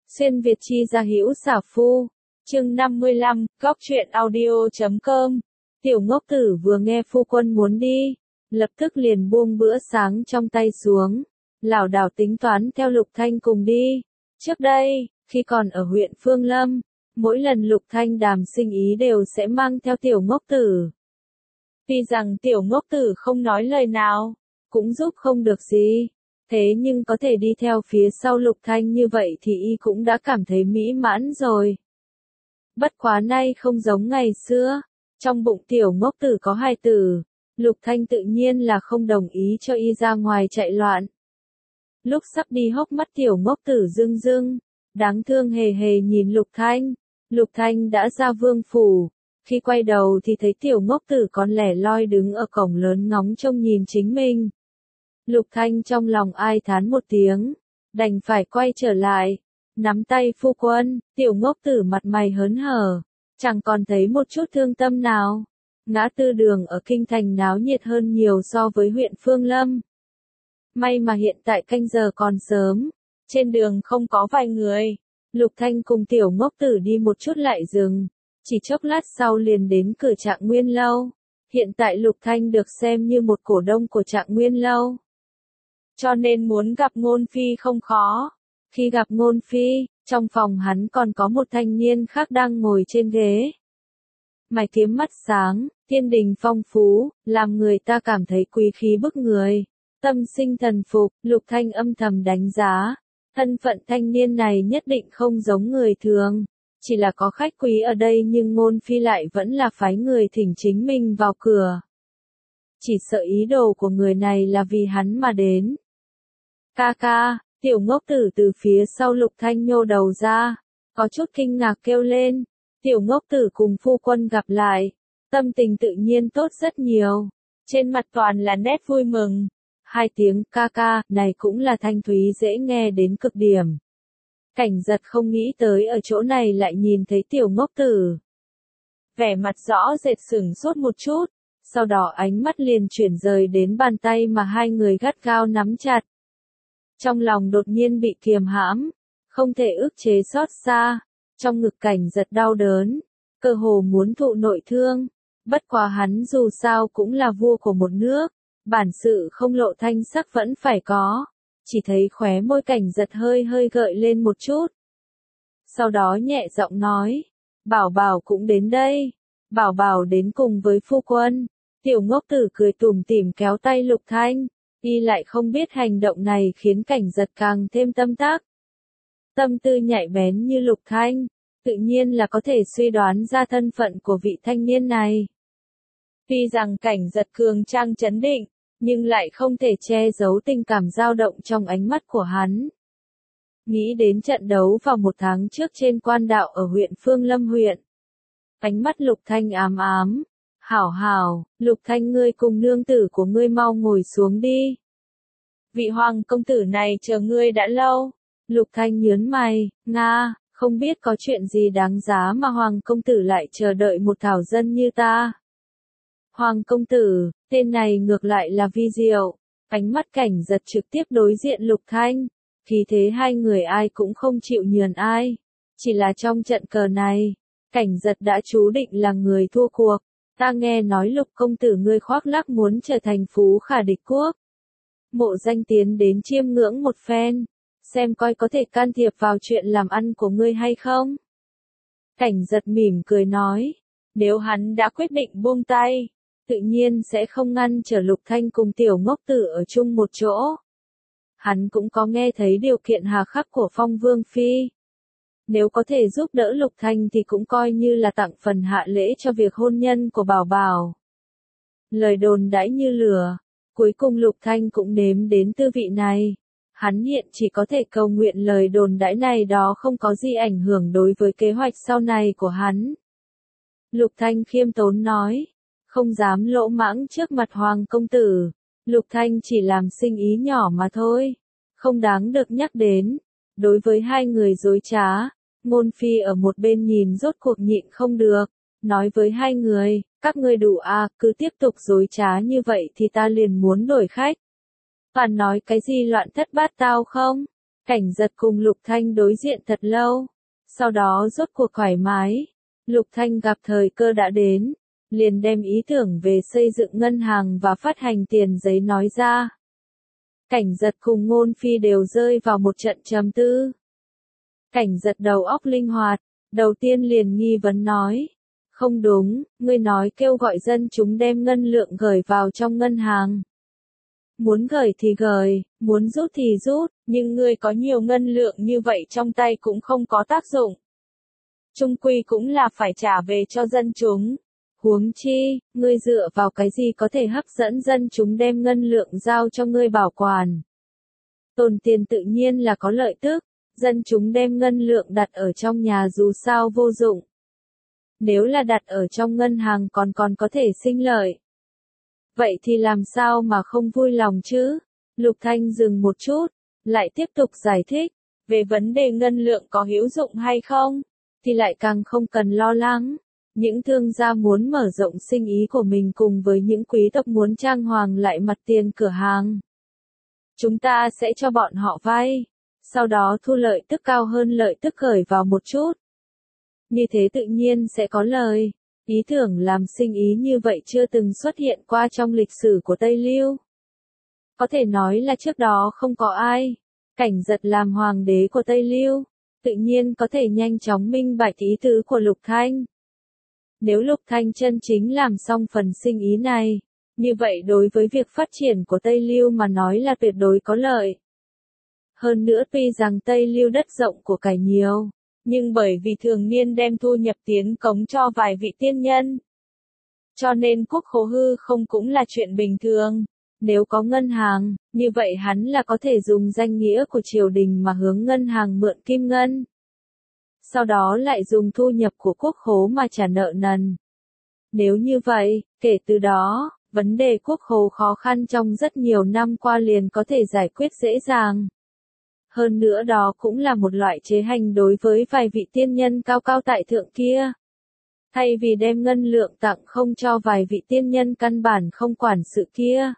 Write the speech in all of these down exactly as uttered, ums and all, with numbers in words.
Xuyên Việt chi ra hữu xả phu. Chương năm mươi lăm, góc truyện audio chấm com. Tiểu ngốc tử vừa nghe phu quân muốn đi, lập tức liền buông bữa sáng trong tay xuống, lảo đảo tính toán theo Lục Thanh cùng đi. Trước đây, khi còn ở huyện Phương Lâm, mỗi lần Lục Thanh đàm sinh ý đều sẽ mang theo tiểu ngốc tử. Tuy rằng tiểu ngốc tử không nói lời nào, cũng giúp không được gì, thế nhưng có thể đi theo phía sau Lục Thanh như vậy thì y cũng đã cảm thấy mỹ mãn rồi. Bất quá nay không giống ngày xưa, trong bụng tiểu ngốc tử có hài tử, Lục Thanh tự nhiên là không đồng ý cho y ra ngoài chạy loạn. Lúc sắp đi hốc mắt tiểu ngốc tử rưng rưng, đáng thương hề hề nhìn Lục Thanh. Lục Thanh đã ra vương phủ, khi quay đầu thì thấy tiểu ngốc tử còn lẻ loi đứng ở cổng lớn ngóng trông nhìn chính mình. Lục Thanh trong lòng ai thán một tiếng, đành phải quay trở lại, nắm tay phu quân. Tiểu ngốc tử mặt mày hớn hở, chẳng còn thấy một chút thương tâm nào. Ngã tư đường ở kinh thành náo nhiệt hơn nhiều so với huyện Phương Lâm. May mà hiện tại canh giờ còn sớm, trên đường không có vài người. Lục Thanh cùng tiểu ngốc tử đi một chút lại dừng, chỉ chốc lát sau liền đến cửa Trạng Nguyên lâu. Hiện tại Lục Thanh được xem như một cổ đông của Trạng Nguyên lâu, cho nên muốn gặp Ngôn Phi không khó. Khi gặp Ngôn Phi, trong phòng hắn còn có một thanh niên khác đang ngồi trên ghế. Mày kiếm mắt sáng, thiên đình phong phú, làm người ta cảm thấy quý khí bức người. Tâm sinh thần phục, Lục Thanh âm thầm đánh giá. Thân phận thanh niên này nhất định không giống người thường. Chỉ là có khách quý ở đây nhưng Ngôn Phi lại vẫn là phái người thỉnh chính mình vào cửa. Chỉ sợ ý đồ của người này là vì hắn mà đến. Ca ca, tiểu ngốc tử từ phía sau Lục Thanh nhô đầu ra, có chút kinh ngạc kêu lên. Tiểu ngốc tử cùng phu quân gặp lại, tâm tình tự nhiên tốt rất nhiều, trên mặt toàn là nét vui mừng. Hai tiếng ca ca này cũng là thanh thúy dễ nghe đến cực điểm. Cảnh Giật không nghĩ tới ở chỗ này lại nhìn thấy tiểu ngốc tử. Vẻ mặt rõ rệt sửng sốt một chút, sau đó ánh mắt liền chuyển rời đến bàn tay mà hai người gắt gao nắm chặt. Trong lòng đột nhiên bị kiềm hãm, không thể ức chế xót xa, trong ngực Cảnh Giật đau đớn, cơ hồ muốn thụ nội thương. Bất quá hắn dù sao cũng là vua của một nước, bản sự không lộ thanh sắc vẫn phải có, chỉ thấy khóe môi Cảnh Giật hơi hơi gợi lên một chút. Sau đó nhẹ giọng nói, Bảo Bảo cũng đến đây, Bảo Bảo đến cùng với phu quân. Tiểu ngốc tử cười tủm tỉm kéo tay Lục Thanh, y lại không biết hành động này khiến Cảnh Giật càng thêm tâm tác. Tâm tư nhạy bén như Lục Thanh, tự nhiên là có thể suy đoán ra thân phận của vị thanh niên này. Tuy rằng Cảnh Giật cường trang trấn định, nhưng lại không thể che giấu tình cảm dao động trong ánh mắt của hắn. Nghĩ đến trận đấu vào một tháng trước trên quan đạo ở huyện Phương Lâm huyện. Ánh mắt Lục Thanh ám ám. Hảo hảo, Lục Thanh ngươi cùng nương tử của ngươi mau ngồi xuống đi. Vị hoàng công tử này chờ ngươi đã lâu. Lục Thanh nhớn mày, Nga, không biết có chuyện gì đáng giá mà hoàng công tử lại chờ đợi một thảo dân như ta. Hoàng công tử, tên này ngược lại là vi diệu. Ánh mắt Cảnh Giật trực tiếp đối diện Lục Thanh, khí thế hai người ai cũng không chịu nhường ai. Chỉ là trong trận cờ này, Cảnh Giật đã chú định là người thua cuộc. Ta nghe nói Lục công tử ngươi khoác lác muốn trở thành phú khả địch quốc. Mộ Danh tiến đến chiêm ngưỡng một phen, xem coi có thể can thiệp vào chuyện làm ăn của ngươi hay không. Cảnh Giật mỉm cười nói, nếu hắn đã quyết định buông tay, tự nhiên sẽ không ngăn trở Lục Thanh cùng tiểu ngốc tử ở chung một chỗ. Hắn cũng có nghe thấy điều kiện hà khắc của Phong Vương Phi. Nếu có thể giúp đỡ Lục Thanh thì cũng coi như là tặng phần hạ lễ cho việc hôn nhân của Bảo Bảo. Lời đồn đãi như lửa, cuối cùng Lục Thanh cũng nếm đến tư vị này. Hắn hiện chỉ có thể cầu nguyện lời đồn đãi này đó không có gì ảnh hưởng đối với kế hoạch sau này của hắn. Lục Thanh khiêm tốn nói, không dám lỗ mãng trước mặt hoàng công tử. Lục Thanh chỉ làm sinh ý nhỏ mà thôi, không đáng được nhắc đến. Đối với hai người dối trá, Ngôn Phi ở một bên nhìn rốt cuộc nhịn không được, nói với hai người, các ngươi đủ à, cứ tiếp tục dối trá như vậy thì ta liền muốn đổi khách. Toàn nói cái gì loạn thất bát tao không? Cảnh Giật cùng Lục Thanh đối diện thật lâu, sau đó rốt cuộc thoải mái. Lục Thanh gặp thời cơ đã đến, liền đem ý tưởng về xây dựng ngân hàng và phát hành tiền giấy nói ra. Cảnh Giật cùng Ngôn Phi đều rơi vào một trận trầm tư. Cảnh Giật đầu óc linh hoạt, đầu tiên liền nghi vấn nói. Không đúng, ngươi nói kêu gọi dân chúng đem ngân lượng gửi vào trong ngân hàng. Muốn gửi thì gửi, muốn rút thì rút, nhưng ngươi có nhiều ngân lượng như vậy trong tay cũng không có tác dụng. Chung quy cũng là phải trả về cho dân chúng. Huống chi, ngươi dựa vào cái gì có thể hấp dẫn dân chúng đem ngân lượng giao cho ngươi bảo quản. Tồn tiền tự nhiên là có lợi tức, dân chúng đem ngân lượng đặt ở trong nhà dù sao vô dụng. Nếu là đặt ở trong ngân hàng còn còn có thể sinh lợi. Vậy thì làm sao mà không vui lòng chứ? Lục Thanh dừng một chút, lại tiếp tục giải thích, về vấn đề ngân lượng có hữu dụng hay không, thì lại càng không cần lo lắng. Những thương gia muốn mở rộng sinh ý của mình cùng với những quý tộc muốn trang hoàng lại mặt tiền cửa hàng. Chúng ta sẽ cho bọn họ vay, sau đó thu lợi tức cao hơn lợi tức khởi vào một chút. Như thế tự nhiên sẽ có lời. Ý tưởng làm sinh ý như vậy chưa từng xuất hiện qua trong lịch sử của Tây Lưu. Có thể nói là trước đó không có ai. Cảnh Giật làm hoàng đế của Tây Lưu, tự nhiên có thể nhanh chóng minh bạch ý tứ của Lục Thanh. Nếu Lục Thanh chân chính làm xong phần sinh ý này, như vậy đối với việc phát triển của Tây Lưu mà nói là tuyệt đối có lợi. Hơn nữa tuy rằng Tây Lưu đất rộng của cải nhiều, nhưng bởi vì thường niên đem thu nhập tiến cống cho vài vị tiên nhân, cho nên quốc khố hư không cũng là chuyện bình thường. Nếu có ngân hàng, như vậy hắn là có thể dùng danh nghĩa của triều đình mà hướng ngân hàng mượn kim ngân. Sau đó lại dùng thu nhập của quốc khố mà trả nợ nần. Nếu như vậy, kể từ đó, vấn đề quốc khố khó khăn trong rất nhiều năm qua liền có thể giải quyết dễ dàng. Hơn nữa đó cũng là một loại chế hành đối với vài vị tiên nhân cao cao tại thượng kia. Thay vì đem ngân lượng tặng không cho vài vị tiên nhân căn bản không quản sự kia.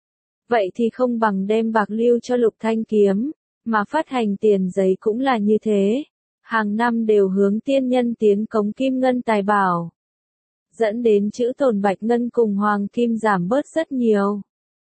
Vậy thì không bằng đem bạc lưu cho Lục Thanh kiếm, mà phát hành tiền giấy cũng là như thế. Hàng năm đều hướng tiên nhân tiến cống kim ngân tài bảo. Dẫn đến chữ tồn bạch ngân cùng hoàng kim giảm bớt rất nhiều.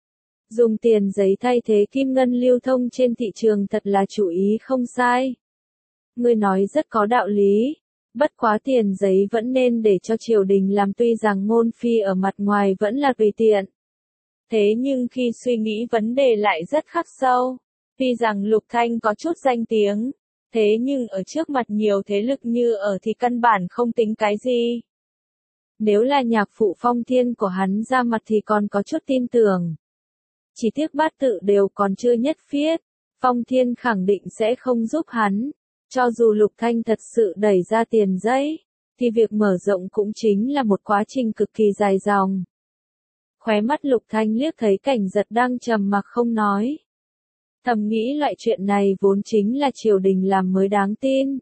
Dùng tiền giấy thay thế kim ngân lưu thông trên thị trường thật là chủ ý không sai. Ngươi nói rất có đạo lý. Bất quá tiền giấy vẫn nên để cho triều đình làm, tuy rằng Ngôn Phi ở mặt ngoài vẫn là tùy tiện. Thế nhưng khi suy nghĩ vấn đề lại rất khắc sâu. Tuy rằng Lục Thanh có chút danh tiếng, thế nhưng ở trước mặt nhiều thế lực như ở thì căn bản không tính cái gì. Nếu là nhạc phụ Phong Thiên của hắn ra mặt thì còn có chút tin tưởng. Chỉ tiếc bát tự đều còn chưa nhất phiết, Phong Thiên khẳng định sẽ không giúp hắn. Cho dù Lục Thanh thật sự đẩy ra tiền giấy, thì việc mở rộng cũng chính là một quá trình cực kỳ dài dòng. Khóe mắt Lục Thanh liếc thấy Cảnh Giật đang trầm mặc không nói. Thầm nghĩ loại chuyện này vốn chính là triều đình làm mới đáng tin.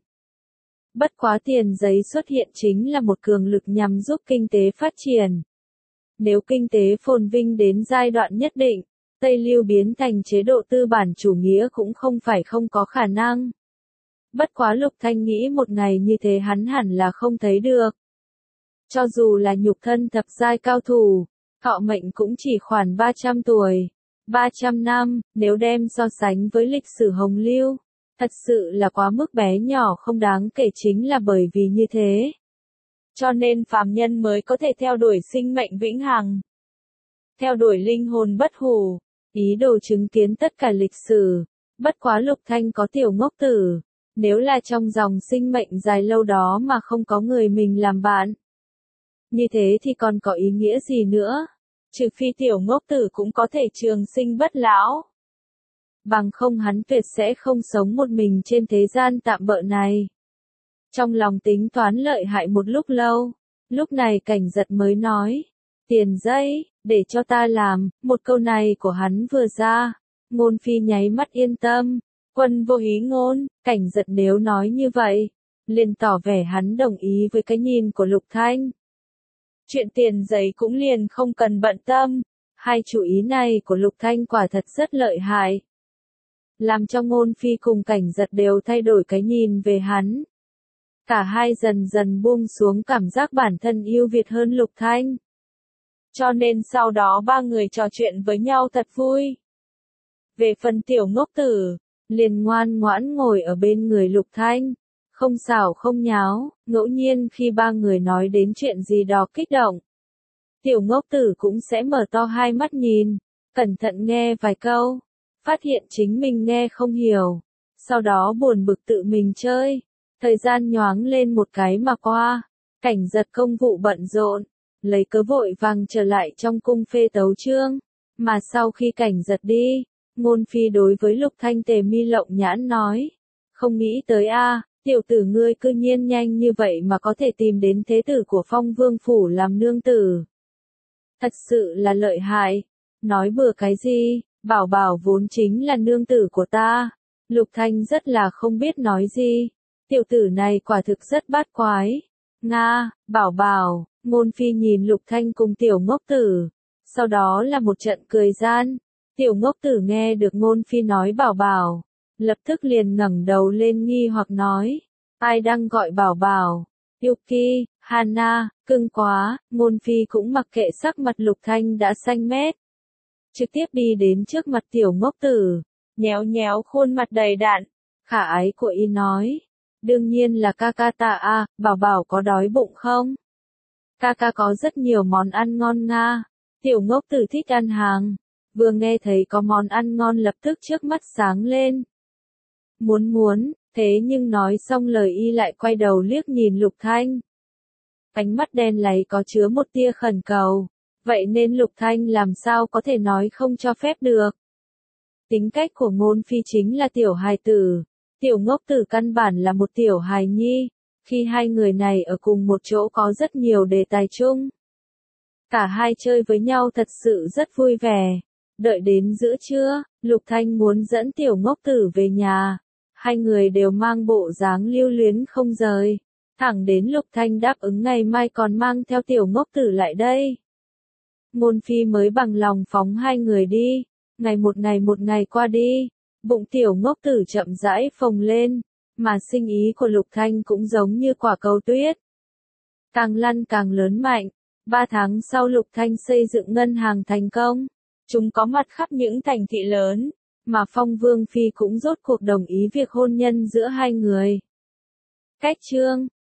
Bất quá tiền giấy xuất hiện chính là một cường lực nhằm giúp kinh tế phát triển. Nếu kinh tế phồn vinh đến giai đoạn nhất định, Tây Lưu biến thành chế độ tư bản chủ nghĩa cũng không phải không có khả năng. Bất quá Lục Thanh nghĩ một ngày như thế hắn hẳn là không thấy được. Cho dù là nhục thân thập giai cao thủ, thọ mệnh cũng chỉ khoảng ba trăm tuổi, ba trăm năm, nếu đem so sánh với lịch sử Hồng Lưu, thật sự là quá mức bé nhỏ không đáng kể, chính là bởi vì như thế. Cho nên phàm nhân mới có thể theo đuổi sinh mệnh vĩnh hằng, theo đuổi linh hồn bất hủ, ý đồ chứng kiến tất cả lịch sử. Bất quá Lục Thanh có tiểu ngốc tử, nếu là trong dòng sinh mệnh dài lâu đó mà không có người mình làm bạn, như thế thì còn có ý nghĩa gì nữa? Trừ phi tiểu ngốc tử cũng có thể trường sinh bất lão. Bằng không hắn tuyệt sẽ không sống một mình trên thế gian tạm bợ này. Trong lòng tính toán lợi hại một lúc lâu, lúc này Cảnh Giật mới nói, tiền giấy, để cho ta làm. Một câu này của hắn vừa ra, Ngôn Phi nháy mắt yên tâm, quân vô hí ngôn. Cảnh Giật nếu nói như vậy, liền tỏ vẻ hắn đồng ý với cái nhìn của Lục Thanh. Chuyện tiền giấy cũng liền không cần bận tâm, hai chủ ý này của Lục Thanh quả thật rất lợi hại. làm cho Ngôn Phi cùng Cảnh Giật đều thay đổi cái nhìn về hắn. Cả hai dần dần buông xuống cảm giác bản thân ưu việt hơn Lục Thanh. Cho nên sau đó ba người trò chuyện với nhau thật vui. Về phần tiểu ngốc tử, liền ngoan ngoãn ngồi ở bên người Lục Thanh, không xảo không nháo, ngẫu nhiên khi ba người nói đến chuyện gì đó kích động. Tiểu ngốc tử cũng sẽ mở to hai mắt nhìn, cẩn thận nghe vài câu, phát hiện chính mình nghe không hiểu, sau đó buồn bực tự mình chơi. Thời gian nhoáng lên một cái mà qua, Cảnh Giật công vụ bận rộn, lấy cớ vội vàng trở lại trong cung phê tấu chương, mà sau khi Cảnh Giật đi, Ngôn Phi đối với Lục Thanh tề mi lộng nhãn nói, không nghĩ tới a, tiểu tử ngươi cư nhiên nhanh như vậy mà có thể tìm đến thế tử của Phong Vương phủ làm nương tử. Thật sự là lợi hại, nói bừa cái gì, Bảo Bảo vốn chính là nương tử của ta. Lục Thanh rất là không biết nói gì, tiểu tử này quả thực rất bát quái. Nga, Bảo Bảo, Ngôn Phi nhìn Lục Thanh cùng tiểu ngốc tử, sau đó là một trận cười gian. Tiểu ngốc tử nghe được Ngôn Phi nói Bảo Bảo, lập tức liền ngẩng đầu lên nghi hoặc nói, ai đang gọi Bảo Bảo? Yuki, Hana, cưng quá. Ngôn Phi cũng mặc kệ sắc mặt Lục Thanh đã xanh mét, trực tiếp đi đến trước mặt tiểu ngốc tử, nhéo nhéo khuôn mặt đầy đặn, khả ái của y nói, đương nhiên là ca ca ta a, Bảo Bảo có đói bụng không? Ca ca có rất nhiều món ăn ngon nga. Tiểu ngốc tử thích ăn hàng, vừa nghe thấy có món ăn ngon lập tức trước mắt sáng lên. Muốn muốn, thế nhưng nói xong lời y lại quay đầu liếc nhìn Lục Thanh. Ánh mắt đen láy có chứa một tia khẩn cầu, vậy nên Lục Thanh làm sao có thể nói không cho phép được. Tính cách của Ngôn Phi chính là tiểu hài tử, tiểu ngốc tử căn bản là một tiểu hài nhi, khi hai người này ở cùng một chỗ có rất nhiều đề tài chung. Cả hai chơi với nhau thật sự rất vui vẻ. Đợi đến giữa trưa, Lục Thanh muốn dẫn tiểu ngốc tử về nhà. Hai người đều mang bộ dáng lưu luyến không rời. Thẳng đến Lục Thanh đáp ứng ngày mai còn mang theo tiểu ngốc tử lại đây. Ngôn Phi mới bằng lòng phóng hai người đi. Ngày một ngày một ngày qua đi, bụng tiểu ngốc tử chậm rãi phồng lên, mà sinh ý của Lục Thanh cũng giống như quả cầu tuyết. Càng lăn càng lớn mạnh. Ba tháng sau Lục Thanh xây dựng ngân hàng thành công. Chúng có mặt khắp những thành thị lớn, mà Phong Vương Phi cũng rốt cuộc đồng ý việc hôn nhân giữa hai người. Cách chương